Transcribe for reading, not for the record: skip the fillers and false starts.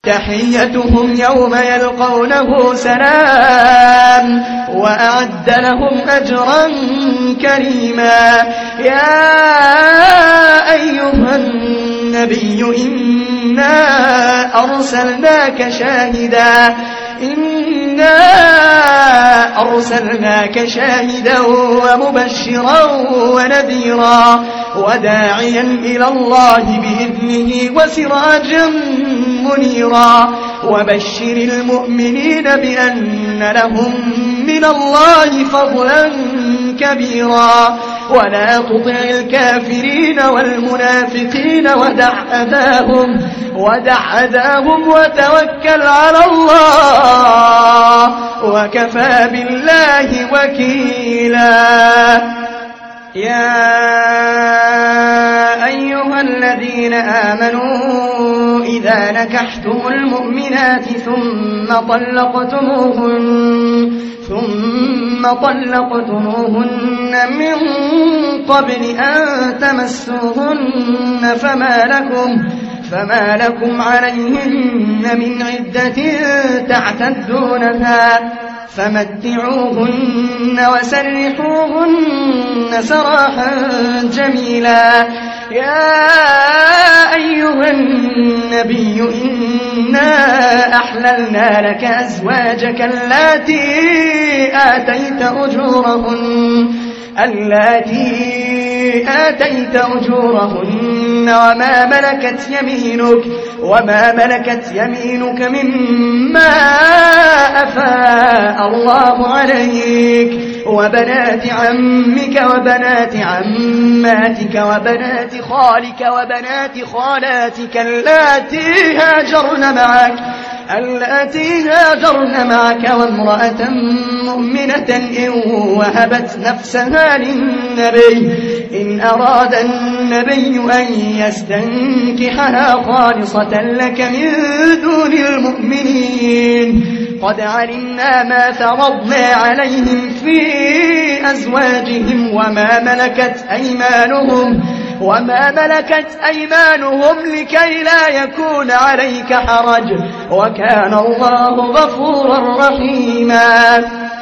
تحيتهم يوم يلقونه سلام وأعد لهم أجرا كريما. يا أيها النبي إنا أرسلناك شاهدا ومبشرا ونذيرا وداعيا إلى الله بإذنه وسراجا منيرا وبشر المؤمنين بأن لهم من الله فضلا كبيرا ولا تطع الكافرين والمنافقين ودع أذاهم وتوكل على الله وكفى بالله وكيلا. يا أيها الذين آمنوا إذا نكحتم المؤمنات ثم طلقتموهن من قبل أن تمسوهن فما لكم عليهن من عدة تعتدونها فمتعوهن وسرحوهن سراحا جميلا. يا أيها النبي إنا أحللنا لك أزواجك اللاتي آتيت أجورهن وما ملكت يمينك مما أفاء الله عليك وبنات عمك وبنات عماتك وبنات خالك وبنات خالاتك اللاتي هاجرن معك وامرأة مؤمنة إن وهبت نفسها للنبي إن أراد النبي أن يستنكحها خالصة لك من دون المؤمنين قد علمنا ما فرضنا عليهم في أزواجهم وما ملكت أيمانهم لكي لا يكون عليك حرج وكان الله غفورا رحيما.